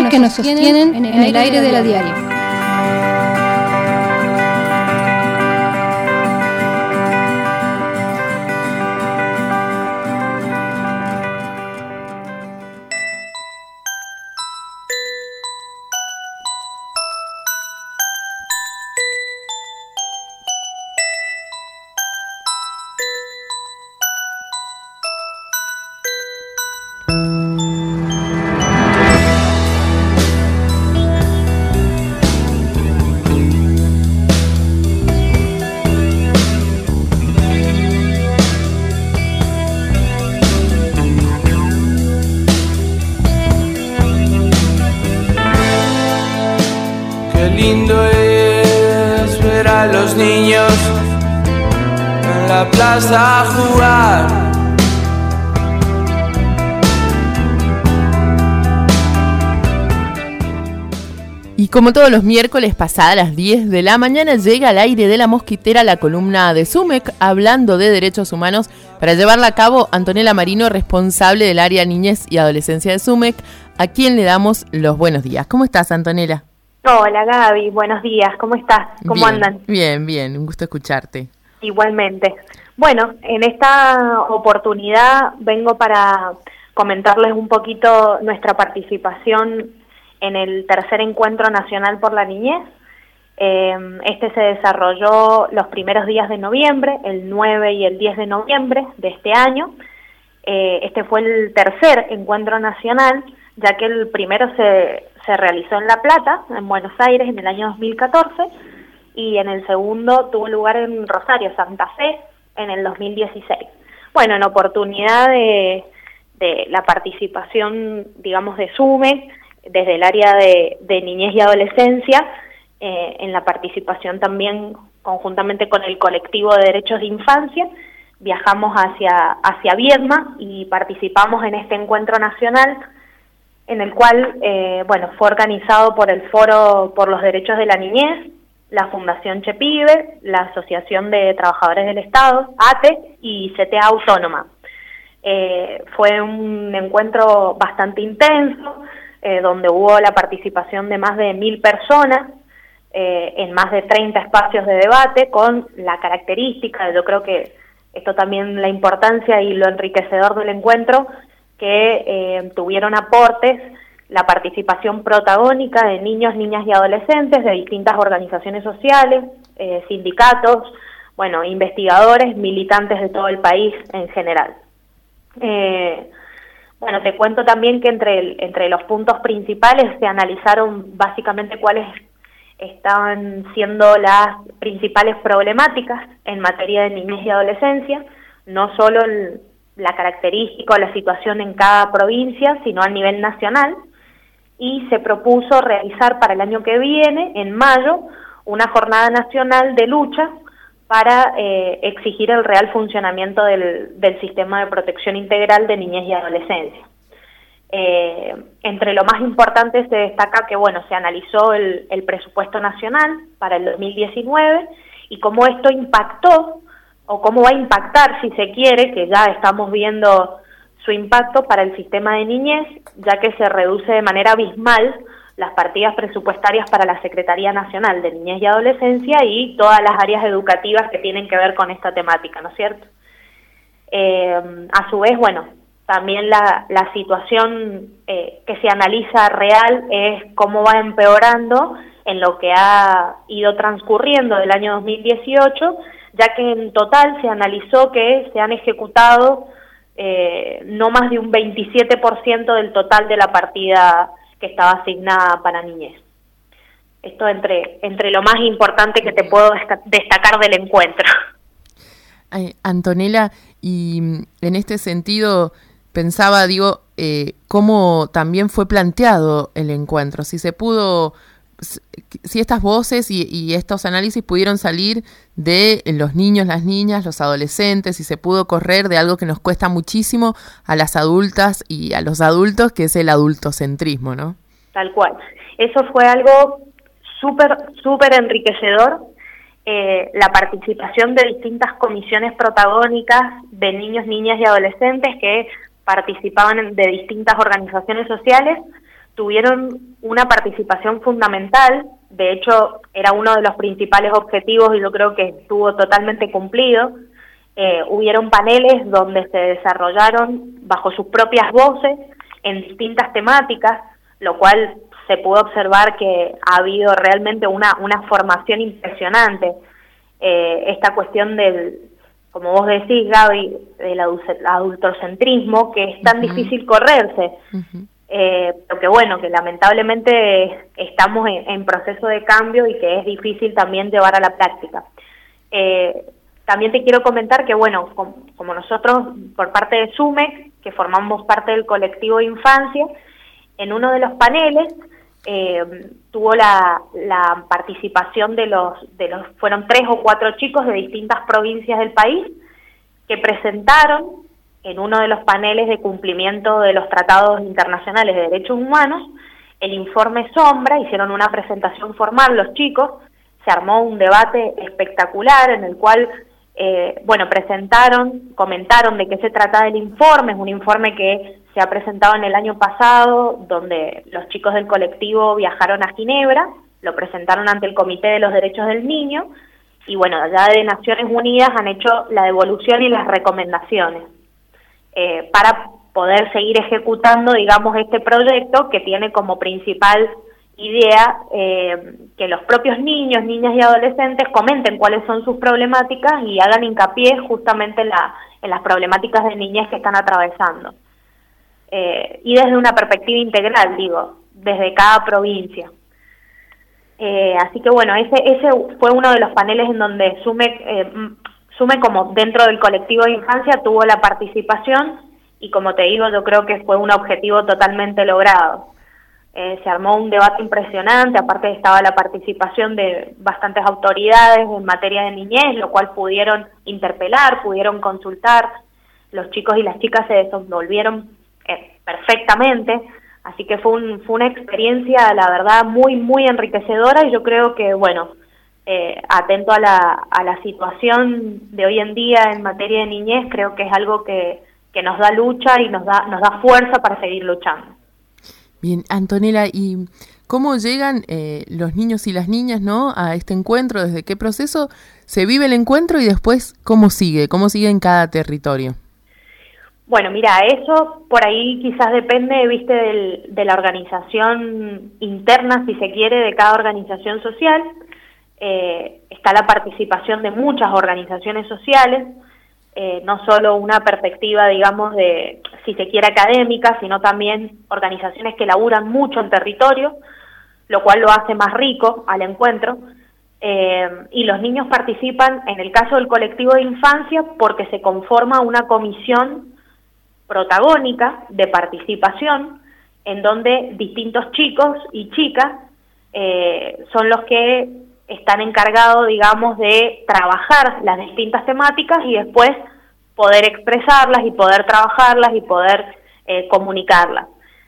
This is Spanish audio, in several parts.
que nos sostienen en el aire de la diaria. Lindo es ver a los niños en la plaza jugar. Y como todos los miércoles, pasadas las 10 de la mañana, llega al aire de La Mosquitera la columna de SUMEC, hablando de derechos humanos. Para llevarla a cabo, Antonella Marino, responsable del área Niñez y Adolescencia de SUMEC, a quien le damos los buenos días. ¿Cómo estás, Antonella? Hola Gaby, buenos días, ¿cómo estás? ¿Cómo andan? Bien, un gusto escucharte. Igualmente. Bueno, en esta oportunidad vengo para comentarles un poquito nuestra participación en el tercer Encuentro Nacional por la Niñez. Este se desarrolló los primeros días de noviembre, el 9 y el 10 de noviembre de este año. Este fue el tercer Encuentro Nacional, ya que el primero se realizó en La Plata, en Buenos Aires, en el año 2014, y en el segundo tuvo lugar en Rosario, Santa Fe, en el 2016. Bueno, en oportunidad de la participación, digamos, de SUMEC, desde el área de niñez y adolescencia, en la participación también conjuntamente con el colectivo de derechos de infancia, viajamos hacia Viedma y participamos en este encuentro nacional, en el cual, fue organizado por el Foro por los Derechos de la Niñez, la Fundación Chepibe, la Asociación de Trabajadores del Estado, ATE, y CTA Autónoma. Fue un encuentro bastante intenso, donde hubo la participación de más de 1.000 personas, en más de 30 espacios de debate, con la característica, yo creo que esto también la importancia y lo enriquecedor del encuentro, que tuvieron aportes, la participación protagónica de niños, niñas y adolescentes de distintas organizaciones sociales, sindicatos, investigadores, militantes de todo el país en general. Te cuento también que entre los puntos principales se analizaron básicamente cuáles estaban siendo las principales problemáticas en materia de niñez y adolescencia, no solo la característica o la situación en cada provincia, sino a nivel nacional, y se propuso realizar para el año que viene, en mayo, una jornada nacional de lucha para exigir el real funcionamiento del sistema de protección integral de niñez y adolescencia. Entre lo más importante se destaca que se analizó el presupuesto nacional para el 2019 y cómo esto impactó o cómo va a impactar, si se quiere, que ya estamos viendo su impacto para el sistema de niñez, ya que se reduce de manera abismal las partidas presupuestarias para la Secretaría Nacional de Niñez y Adolescencia y todas las áreas educativas que tienen que ver con esta temática, ¿no es cierto? A su vez, también la situación que se analiza real es cómo va empeorando en lo que ha ido transcurriendo del año 2018, ya que en total se analizó que se han ejecutado no más de un 27% del total de la partida que estaba asignada para niñez. Esto entre lo más importante que te puedo destacar del encuentro. Antonella, y en este sentido pensaba, cómo también fue planteado el encuentro, si estas voces y estos análisis pudieron salir de los niños, las niñas, los adolescentes, y se pudo correr de algo que nos cuesta muchísimo a las adultas y a los adultos, que es el adultocentrismo, ¿no? Tal cual. Eso fue algo súper enriquecedor, la participación de distintas comisiones protagónicas de niños, niñas y adolescentes que participaban de distintas organizaciones sociales, tuvieron una participación fundamental. De hecho, era uno de los principales objetivos y yo creo que estuvo totalmente cumplido. Hubieron paneles donde se desarrollaron bajo sus propias voces en distintas temáticas, lo cual se pudo observar que ha habido realmente una formación impresionante. Esta cuestión del, como vos decís, Gaby, del adultocentrismo, que es tan difícil correrse. Pero que bueno, que lamentablemente estamos en proceso de cambio y que es difícil también llevar a la práctica. También te quiero comentar que bueno, como nosotros por parte de SUMEC, que formamos parte del colectivo de infancia, en uno de los paneles tuvo la participación de los fueron 3 o 4 chicos de distintas provincias del país que presentaron en uno de los paneles de cumplimiento de los tratados internacionales de derechos humanos el informe Sombra. Hicieron una presentación formal los chicos, se armó un debate espectacular en el cual presentaron, comentaron de qué se trata el informe. Es un informe que se ha presentado en el año pasado, donde los chicos del colectivo viajaron a Ginebra, lo presentaron ante el Comité de los Derechos del Niño, y bueno, allá de Naciones Unidas han hecho la devolución y las recomendaciones para poder seguir ejecutando, digamos, este proyecto que tiene como principal idea que los propios niños, niñas y adolescentes comenten cuáles son sus problemáticas y hagan hincapié justamente en las problemáticas de niñez que están atravesando. Y desde una perspectiva integral, digo, desde cada provincia. Así que bueno, ese fue uno de los paneles en donde SUME como dentro del colectivo de infancia tuvo la participación y como te digo, yo creo que fue un objetivo totalmente logrado. Se armó un debate impresionante, aparte estaba la participación de bastantes autoridades en materia de niñez, lo cual pudieron interpelar, pudieron consultar, los chicos y las chicas se desenvolvieron perfectamente, así que fue una experiencia, la verdad, muy, muy enriquecedora y yo creo que, bueno, atento a la situación de hoy en día en materia de niñez, creo que es algo que nos da lucha y nos da fuerza para seguir luchando. Bien, Antonella, ¿y cómo llegan los niños y las niñas, ¿no?, a este encuentro? ¿Desde qué proceso se vive el encuentro y después cómo sigue en cada territorio? Bueno, mira, eso por ahí quizás depende, viste, de la organización interna, si se quiere, de cada organización social. Está la participación de muchas organizaciones sociales, no solo una perspectiva, digamos, de, si se quiere, académica, sino también organizaciones que laburan mucho en territorio, lo cual lo hace más rico al encuentro. Y los niños participan, en el caso del colectivo de infancia, porque se conforma una comisión protagónica de participación, en donde distintos chicos y chicas son los que están encargados, digamos, de trabajar las distintas temáticas y después poder expresarlas y poder trabajarlas y poder comunicarlas.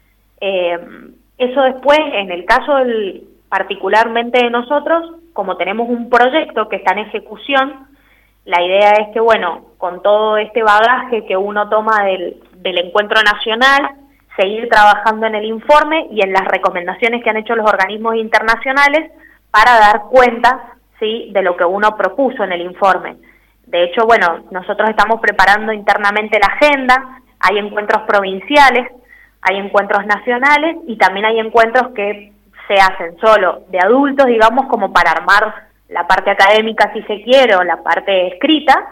Eso después, en el caso particularmente de nosotros, como tenemos un proyecto que está en ejecución, la idea es que, bueno, con todo este bagaje que uno toma del encuentro nacional, seguir trabajando en el informe y en las recomendaciones que han hecho los organismos internacionales para dar cuenta, ¿sí?, de lo que uno propuso en el informe. De hecho, bueno, nosotros estamos preparando internamente la agenda, hay encuentros provinciales, hay encuentros nacionales y también hay encuentros que se hacen solo de adultos, digamos, como para armar la parte académica, si se quiere, o la parte escrita,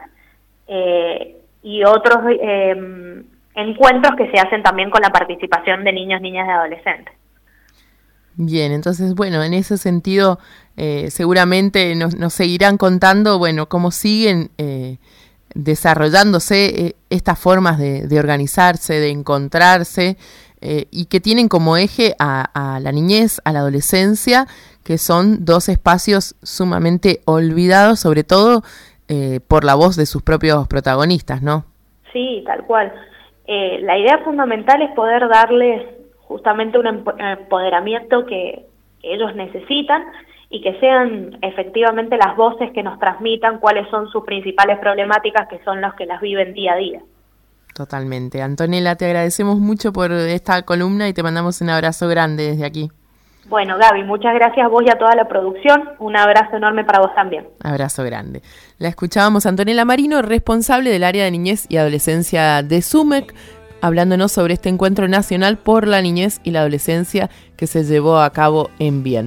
y otros encuentros que se hacen también con la participación de niños, niñas y adolescentes. Bien, entonces, bueno, en ese sentido, seguramente nos seguirán contando, bueno, cómo siguen desarrollándose estas formas de organizarse, de encontrarse, y que tienen como eje a la niñez, a la adolescencia, que son dos espacios sumamente olvidados, sobre todo por la voz de sus propios protagonistas, ¿no? Sí, tal cual. La idea fundamental es poder darles justamente un empoderamiento que ellos necesitan y que sean efectivamente las voces que nos transmitan cuáles son sus principales problemáticas, que son las que las viven día a día. Totalmente. Antonella, te agradecemos mucho por esta columna y te mandamos un abrazo grande desde aquí. Bueno, Gaby, muchas gracias a vos y a toda la producción. Un abrazo enorme para vos también. Abrazo grande. La escuchábamos a Antonella Marino, responsable del área de niñez y adolescencia de SUMEC, hablándonos sobre este encuentro nacional por la niñez y la adolescencia que se llevó a cabo en Viena.